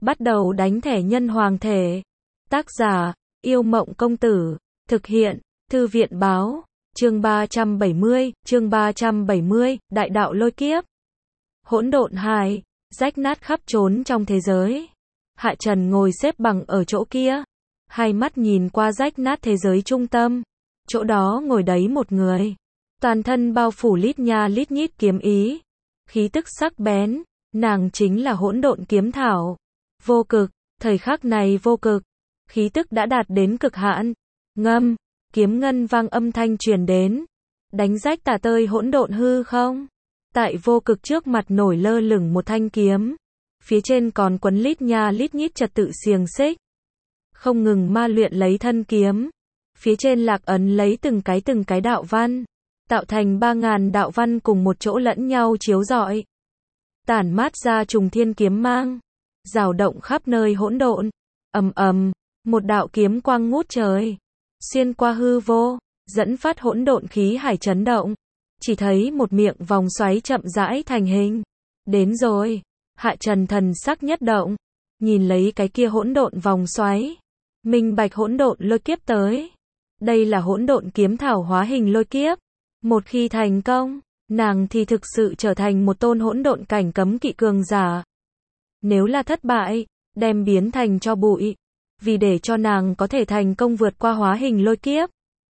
Bắt đầu đánh thẻ nhân hoàng thể. Tác giả, Yêu Mộng Công Tử. Thực hiện, Thư viện Báo. Chương 370, Đại đạo lôi kiếp. Hỗn độn hải, rách nát khắp trốn trong thế giới. Hạ Trần ngồi xếp bằng ở chỗ kia, hai mắt nhìn qua rách nát thế giới trung tâm. Chỗ đó ngồi đấy một người, toàn thân bao phủ lít nha lít nhít kiếm ý, khí tức sắc bén, nàng chính là hỗn độn kiếm thảo. Vô cực, thời khắc này vô cực, khí tức đã đạt đến cực hạn. Ngâm, kiếm ngân vang âm thanh truyền đến, đánh rách tả tơi hỗn độn hư không. Tại vô cực trước mặt nổi lơ lửng một thanh kiếm, phía trên còn quấn lít nha lít nhít trật tự xiềng xích, không ngừng ma luyện lấy thân kiếm. Phía trên lạc ấn lấy từng cái đạo văn, tạo thành 3000 đạo văn cùng một chỗ lẫn nhau chiếu rọi, tản mát ra trùng thiên kiếm mang, rào động khắp nơi hỗn độn. Ầm ầm, một đạo kiếm quang ngút trời, xuyên qua hư vô, dẫn phát hỗn độn khí hải chấn động. Chỉ thấy một miệng vòng xoáy chậm rãi thành hình. Đến rồi. Hạ Trần thần sắc nhất động, nhìn lấy cái kia hỗn độn vòng xoáy, minh bạch hỗn độn lôi kiếp tới. Đây là hỗn độn kiếm thảo hóa hình lôi kiếp. Một khi thành công, nàng thì thực sự trở thành một tôn hỗn độn cảnh cấm kỵ cường giả. Nếu là thất bại, đem biến thành tro bụi. Vì để cho nàng có thể thành công vượt qua hóa hình lôi kiếp,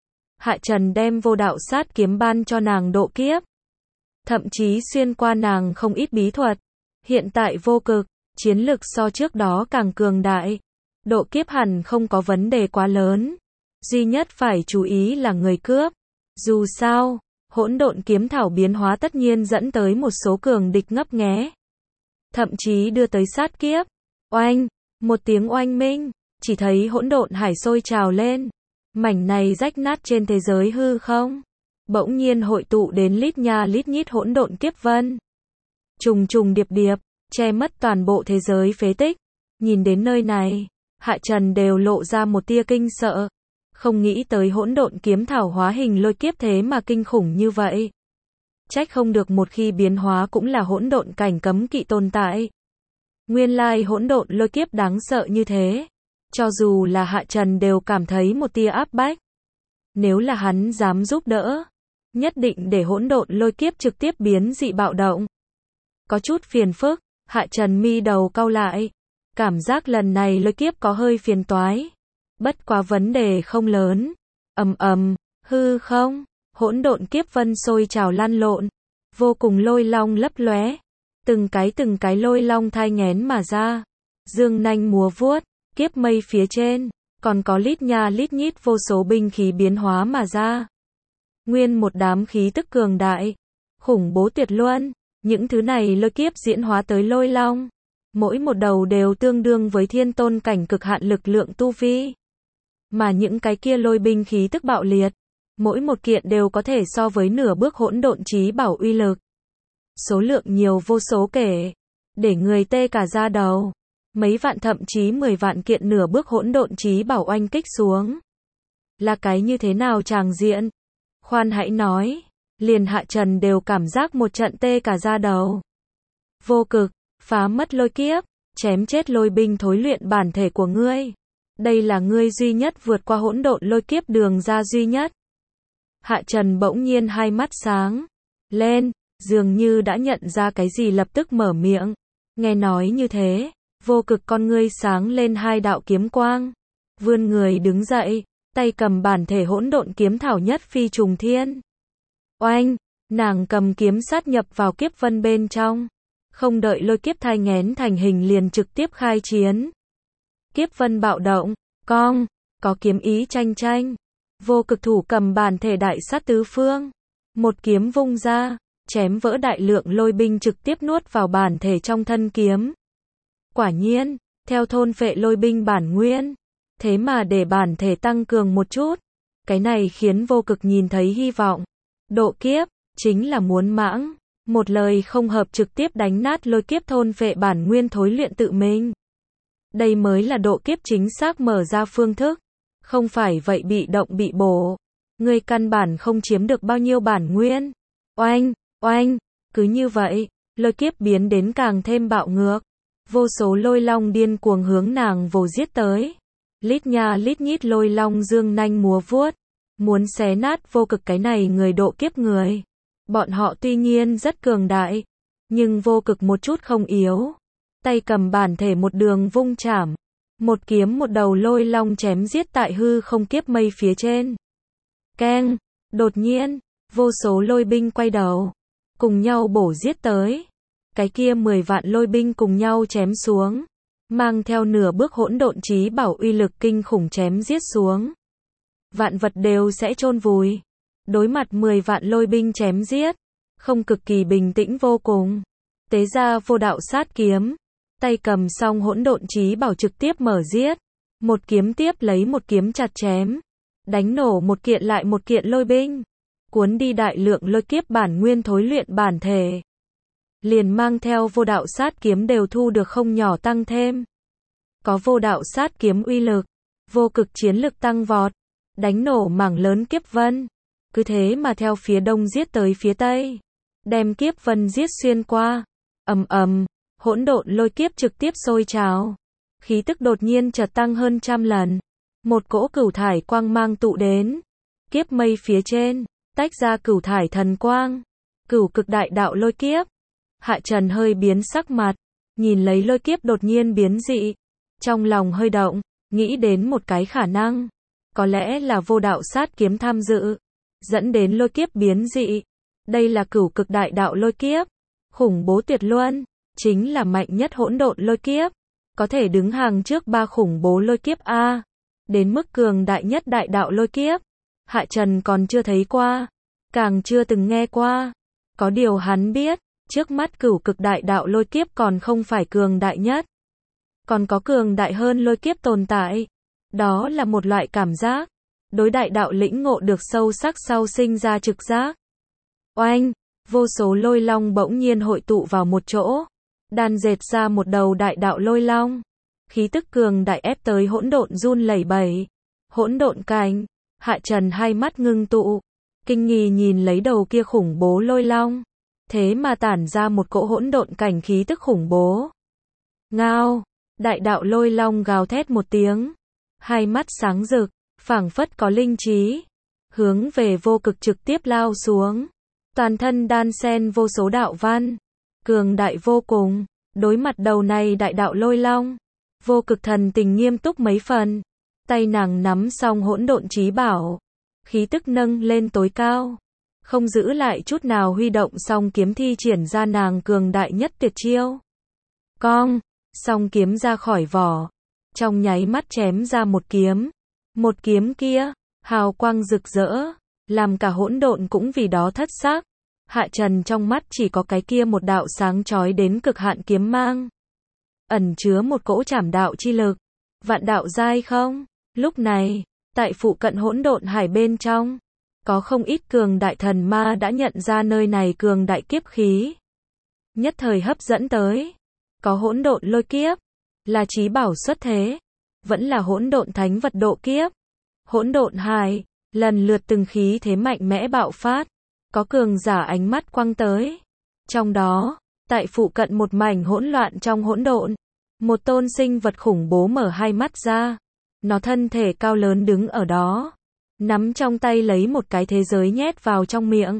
Hạ Trần đem vô đạo sát kiếm ban cho nàng độ kiếp, thậm chí xuyên qua nàng không ít bí thuật. Hiện tại vô cực, chiến lực so trước đó càng cường đại, độ kiếp hẳn không có vấn đề quá lớn. Duy nhất phải chú ý là người cướp. Dù sao, hỗn độn kiếm thảo biến hóa tất nhiên dẫn tới một số cường địch ngấp nghé, thậm chí đưa tới sát kiếp. Oanh, một tiếng oanh minh, chỉ thấy hỗn độn hải sôi trào lên. Mảnh này rách nát trên thế giới hư không, bỗng nhiên hội tụ đến lít nha lít nhít hỗn độn kiếp vân. Trùng trùng điệp điệp, che mất toàn bộ thế giới phế tích. Nhìn đến nơi này, Hạ Trần đều lộ ra một tia kinh sợ. Không nghĩ tới hỗn độn kiếm thảo hóa hình lôi kiếp thế mà kinh khủng như vậy. Trách không được một khi biến hóa cũng là hỗn độn cảnh cấm kỵ tồn tại. Nguyên lai hỗn độn lôi kiếp đáng sợ như thế. Cho dù là Hạ Trần đều cảm thấy một tia áp bách. Nếu là hắn dám giúp đỡ, nhất định để hỗn độn lôi kiếp trực tiếp biến dị bạo động. Có chút phiền phức, Hạ Trần mi đầu cau lại. Cảm giác lần này lôi kiếp có hơi phiền toái. Bất quá vấn đề không lớn. Ầm ầm, hư không, hỗn độn kiếp vân sôi trào lăn lộn, vô cùng lôi long lấp lóe, từng cái lôi long thai nghén mà ra, dương nanh múa vuốt, kiếp mây phía trên, còn có lít nha lít nhít vô số binh khí biến hóa mà ra. Nguyên một đám khí tức cường đại, khủng bố tuyệt luân, những thứ này lôi kiếp diễn hóa tới lôi long, mỗi một đầu đều tương đương với thiên tôn cảnh cực hạn lực lượng tu vi. Mà những cái kia lôi binh khí tức bạo liệt, mỗi một kiện đều có thể so với nửa bước hỗn độn chí bảo uy lực. Số lượng nhiều vô số kể, để người tê cả da đầu. Mấy vạn thậm chí 10 vạn kiện nửa bước hỗn độn chí bảo oanh kích xuống. Là cái như thế nào tràng diện? Khoan hãy nói, liền Hạ Trần đều cảm giác một trận tê cả da đầu. Vô cực, phá mất lôi kiếp, chém chết lôi binh thối luyện bản thể của ngươi. Đây là ngươi duy nhất vượt qua hỗn độn lôi kiếp đường ra duy nhất. Hạ Trần bỗng nhiên hai mắt sáng lên, dường như đã nhận ra cái gì lập tức mở miệng. Nghe nói như thế, vô cực con ngươi sáng lên hai đạo kiếm quang, vươn người đứng dậy, tay cầm bản thể hỗn độn kiếm thảo nhất phi trùng thiên. Oanh, nàng cầm kiếm sát nhập vào kiếp vân bên trong, không đợi lôi kiếp thai nghén thành hình liền trực tiếp khai chiến. Kiếp vân bạo động, cong, có kiếm ý tranh tranh. Vô cực thủ cầm bản thể đại sát tứ phương, một kiếm vung ra, chém vỡ đại lượng lôi binh trực tiếp nuốt vào bản thể trong thân kiếm. Quả nhiên, theo thôn phệ lôi binh bản nguyên, thế mà để bản thể tăng cường một chút. Cái này khiến vô cực nhìn thấy hy vọng. Độ kiếp, chính là muốn mãng, một lời không hợp trực tiếp đánh nát lôi kiếp thôn phệ bản nguyên thối luyện tự mình. Đây mới là độ kiếp chính xác mở ra phương thức. Không phải vậy bị động bị bổ. Ngươi căn bản không chiếm được bao nhiêu bản nguyên. Oanh, oanh, cứ như vậy, lôi kiếp biến đến càng thêm bạo ngược. Vô số lôi long điên cuồng hướng nàng vồ giết tới. Lít nha lít nhít lôi long dương nanh múa vuốt, muốn xé nát vô cực cái này người độ kiếp người. Bọn họ tuy nhiên rất cường đại, nhưng vô cực một chút không yếu. Tay cầm bản thể một đường vung chảm, một kiếm một đầu lôi long chém giết tại hư không kiếp mây phía trên. Keng, đột nhiên, vô số lôi binh quay đầu, cùng nhau bổ giết tới. Cái kia 10 vạn lôi binh cùng nhau chém xuống, mang theo nửa bước hỗn độn chí bảo uy lực kinh khủng chém giết xuống. Vạn vật đều sẽ chôn vùi. Đối mặt 10 vạn lôi binh chém giết, không cực kỳ bình tĩnh vô cùng. Tế ra vô đạo sát kiếm, tay cầm song hỗn độn chí bảo trực tiếp mở giết. Một kiếm tiếp lấy một kiếm chặt chém, đánh nổ một kiện lại một kiện lôi binh, cuốn đi đại lượng lôi kiếp bản nguyên thối luyện bản thể. Liền mang theo vô đạo sát kiếm đều thu được không nhỏ tăng thêm. Có vô đạo sát kiếm uy lực, vô cực chiến lực tăng vọt, đánh nổ mảng lớn kiếp vân. Cứ thế mà theo phía đông giết tới phía tây, đem kiếp vân giết xuyên qua. Ầm ầm, hỗn độn lôi kiếp trực tiếp sôi trào. Khí tức đột nhiên chợt tăng hơn 100 lần. Một cỗ cửu thải quang mang tụ đến, kiếp mây phía trên, tách ra cửu thải thần quang. Cửu cực đại đạo lôi kiếp. Hạ Trần hơi biến sắc mặt, nhìn lấy lôi kiếp đột nhiên biến dị, trong lòng hơi động, nghĩ đến một cái khả năng, có lẽ là vô đạo sát kiếm tham dự, dẫn đến lôi kiếp biến dị. Đây là cửu cực đại đạo lôi kiếp, khủng bố tuyệt luân, chính là mạnh nhất hỗn độn lôi kiếp, có thể đứng hàng trước 3 khủng bố lôi kiếp a, đến mức cường đại nhất đại đạo lôi kiếp. Hạ Trần còn chưa thấy qua, càng chưa từng nghe qua. Có điều hắn biết, trước mắt cửu cực đại đạo lôi kiếp còn không phải cường đại nhất. Còn có cường đại hơn lôi kiếp tồn tại. Đó là một loại cảm giác. Đối đại đạo lĩnh ngộ được sâu sắc sau sinh ra trực giác. Oanh, vô số lôi long bỗng nhiên hội tụ vào một chỗ. Đan dệt ra một đầu đại đạo lôi long. Khí tức cường đại ép tới hỗn độn run lẩy bẩy. Hỗn độn cảnh, Hạ Trần hai mắt ngưng tụ. Kinh nghi nhìn lấy đầu kia khủng bố lôi long. Thế mà tản ra một cỗ hỗn độn cảnh khí tức khủng bố. Ngao, đại đạo lôi long gào thét một tiếng, hai mắt sáng rực, phảng phất có linh trí, hướng về vô cực trực tiếp lao xuống. Toàn thân đan xen vô số đạo văn, cường đại vô cùng. Đối mặt đầu này đại đạo lôi long, vô cực thần tình nghiêm túc mấy phần. Tay nàng nắm song hỗn độn chí bảo, khí tức nâng lên tối cao, không giữ lại chút nào huy động song kiếm thi triển ra nàng cường đại nhất tuyệt chiêu. Cong, song kiếm ra khỏi vỏ, trong nháy mắt chém ra một kiếm. Một kiếm kia, hào quang rực rỡ, làm cả hỗn độn cũng vì đó thất sắc. Hạ Trần trong mắt chỉ có cái kia một đạo sáng chói đến cực hạn kiếm mang, ẩn chứa một cỗ trảm đạo chi lực, vạn đạo giai không. Lúc này, tại phụ cận hỗn độn hải bên trong, có không ít cường đại thần ma đã nhận ra nơi này cường đại kiếp khí, nhất thời hấp dẫn tới. Có hỗn độn lôi kiếp, là chí bảo xuất thế, vẫn là hỗn độn thánh vật độ kiếp. Hỗn độn hải, lần lượt từng khí thế mạnh mẽ bạo phát, có cường giả ánh mắt quăng tới. Trong đó, tại phụ cận một mảnh hỗn loạn trong hỗn độn, một tôn sinh vật khủng bố mở hai mắt ra. Nó thân thể cao lớn đứng ở đó, nắm trong tay lấy một cái thế giới nhét vào trong miệng.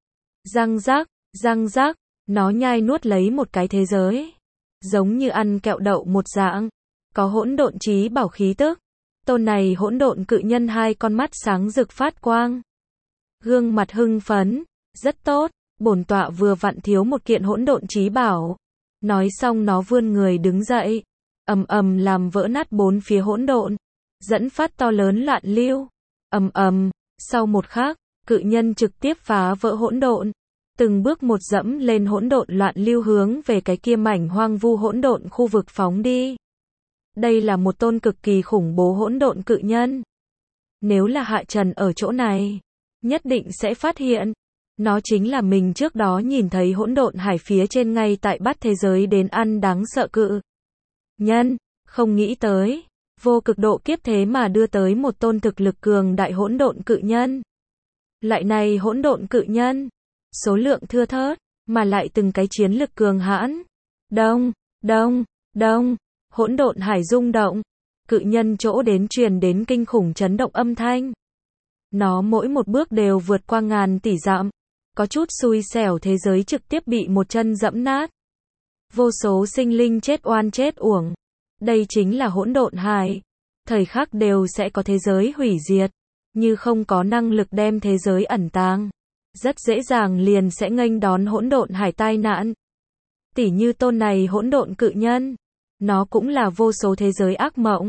Răng rác, nó nhai nuốt lấy một cái thế giới, giống như ăn kẹo đậu một dạng, có hỗn độn chí bảo khí tức. Tôn này hỗn độn cự nhân hai con mắt sáng rực phát quang, gương mặt hưng phấn, rất tốt, bổn tọa vừa vặn thiếu một kiện hỗn độn chí bảo. Nói xong nó vươn người đứng dậy, ầm ầm làm vỡ nát bốn phía hỗn độn, dẫn phát to lớn loạn lưu. Ầm ầm, sau một khắc, cự nhân trực tiếp phá vỡ hỗn độn, từng bước một dẫm lên hỗn độn loạn lưu hướng về cái kia mảnh hoang vu hỗn độn khu vực phóng đi. Đây là một tôn cực kỳ khủng bố hỗn độn cự nhân. Nếu là Hạ Trần ở chỗ này, nhất định sẽ phát hiện, nó chính là mình trước đó nhìn thấy hỗn độn hải phía trên ngay tại bát thế giới đến ăn đáng sợ cự nhân. Không nghĩ tới, vô cực độ kiếp thế mà đưa tới một tôn thực lực cường đại hỗn độn cự nhân. Lại này hỗn độn cự nhân, số lượng thưa thớt, mà lại từng cái chiến lực cường hãn. Đông, Đông, hỗn độn hải rung động, cự nhân chỗ đến truyền đến kinh khủng chấn động âm thanh. Nó mỗi một bước đều vượt qua ngàn tỷ dặm, có chút xui xẻo thế giới trực tiếp bị một chân dẫm nát. Vô số sinh linh chết oan chết uổng. Đây chính là hỗn độn hải. Thời khắc đều sẽ có thế giới hủy diệt, như không có năng lực đem thế giới ẩn tàng, rất dễ dàng liền sẽ nghênh đón hỗn độn hải tai nạn. Tỉ như tôn này hỗn độn cự nhân, nó cũng là vô số thế giới ác mộng.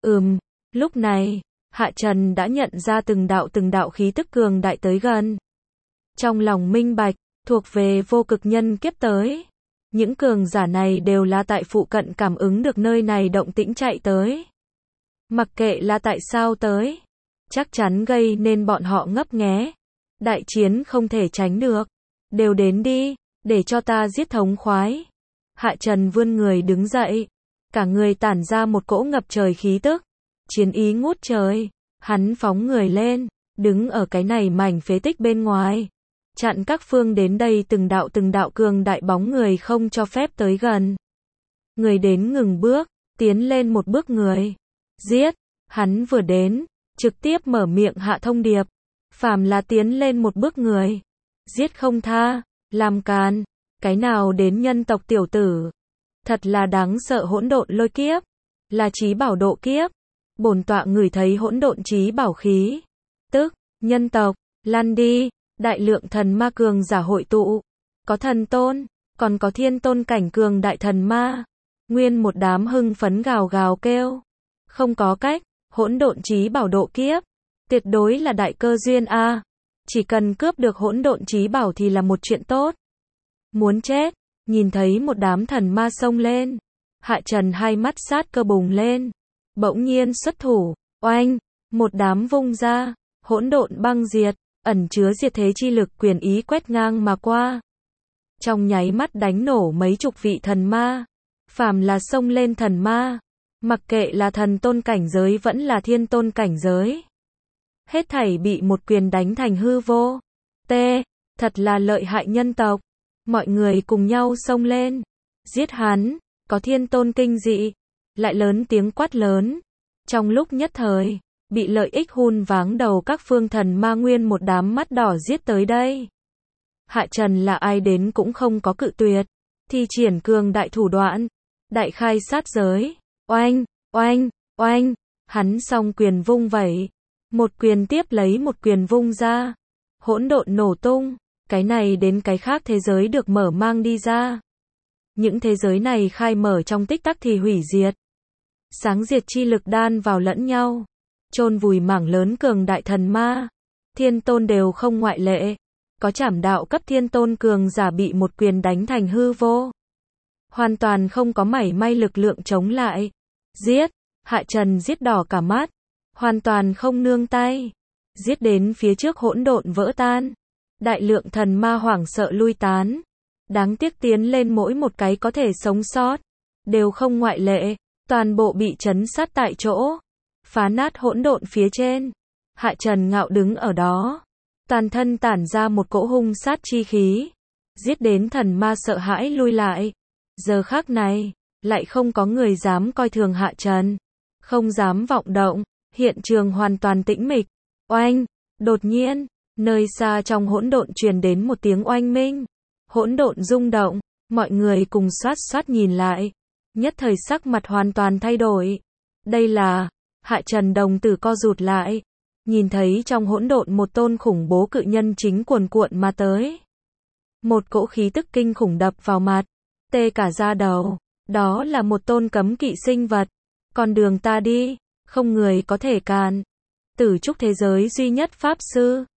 Lúc này, Hạ Trần đã nhận ra từng đạo khí tức cường đại tới gần. Trong lòng minh bạch, thuộc về vô cực nhân kiếp tới. Những cường giả này đều là tại phụ cận cảm ứng được nơi này động tĩnh chạy tới. Mặc kệ là tại sao tới, chắc chắn gây nên bọn họ ngấp nghé. Đại chiến không thể tránh được. Đều đến đi, để cho ta giết thống khoái. Hạ Trần vươn người đứng dậy, cả người tản ra một cỗ ngập trời khí tức, chiến ý ngút trời. Hắn phóng người lên, đứng ở cái này mảnh phế tích bên ngoài, chặn các phương đến đây từng đạo cường đại bóng người không cho phép tới gần. Người đến ngừng bước, tiến lên một bước người. Giết, hắn vừa đến, trực tiếp mở miệng hạ thông điệp. Phàm là tiến lên một bước người, giết không tha, làm càn, cái nào đến nhân tộc tiểu tử. Thật là đáng sợ hỗn độn lôi kiếp, là chí bảo độ kiếp. Bổn tọa ngửi thấy hỗn độn chí bảo khí. Tức, nhân tộc, lăn đi, đại lượng thần ma cường giả hội tụ. Có thần tôn, còn có thiên tôn cảnh cường đại thần ma. Nguyên một đám hưng phấn gào gào kêu. Không có cách, hỗn độn chí bảo độ kiếp. Tuyệt đối là đại cơ duyên a. Chỉ cần cướp được hỗn độn chí bảo thì là một chuyện tốt. Muốn chết, nhìn thấy một đám thần ma xông lên. Hạ Trần hai mắt sát cơ bùng lên. Bỗng nhiên xuất thủ, oanh, một đám vung ra, hỗn độn băng diệt, ẩn chứa diệt thế chi lực quyền ý quét ngang mà qua. Trong nháy mắt đánh nổ mấy chục vị thần ma. Phàm là xông lên thần ma, mặc kệ là thần tôn cảnh giới vẫn là thiên tôn cảnh giới, hết thảy bị một quyền đánh thành hư vô. Thật là lợi hại nhân tộc. Mọi người cùng nhau xông lên, giết hắn. Có thiên tôn kinh dị, lại lớn tiếng quát lớn. Trong lúc nhất thời, bị lợi ích hun váng đầu các phương thần ma nguyên một đám mắt đỏ giết tới đây. Hạ Trần là ai đến cũng không có cự tuyệt, thi triển cường đại thủ đoạn, đại khai sát giới. Oanh, oanh, oanh, hắn song quyền vung vẩy, một quyền tiếp lấy một quyền vung ra, hỗn độn nổ tung, cái này đến cái khác thế giới được mở mang đi ra. Những thế giới này khai mở trong tích tắc thì hủy diệt. Sáng diệt chi lực đan vào lẫn nhau, chôn vùi mảng lớn cường đại thần ma. Thiên tôn đều không ngoại lệ. Có trảm đạo cấp thiên tôn cường giả bị một quyền đánh thành hư vô. Hoàn toàn không có mảy may lực lượng chống lại. Giết, Hạ Trần giết đỏ cả mắt. Hoàn toàn không nương tay. Giết đến phía trước hỗn độn vỡ tan. Đại lượng thần ma hoảng sợ lui tán. Đáng tiếc tiến lên mỗi một cái có thể sống sót, đều không ngoại lệ, toàn bộ bị trấn sát tại chỗ, phá nát hỗn độn phía trên. Hạ Trần ngạo đứng ở đó, toàn thân tản ra một cỗ hung sát chi khí, giết đến thần ma sợ hãi lui lại. Giờ khắc này, lại không có người dám coi thường Hạ Trần, không dám vọng động, hiện trường hoàn toàn tĩnh mịch. Oanh, đột nhiên, nơi xa trong hỗn độn truyền đến một tiếng oanh minh. Hỗn độn rung động, mọi người cùng xoát xoát nhìn lại, nhất thời sắc mặt hoàn toàn thay đổi. Đây là, Hạ Trần đồng tử co rụt lại, nhìn thấy trong hỗn độn một tôn khủng bố cự nhân chính cuồn cuộn mà tới. Một cỗ khí tức kinh khủng đập vào mặt, tê cả da đầu, đó là một tôn cấm kỵ sinh vật. Con đường ta đi, không người có thể cản. Tử trúc thế giới duy nhất pháp sư,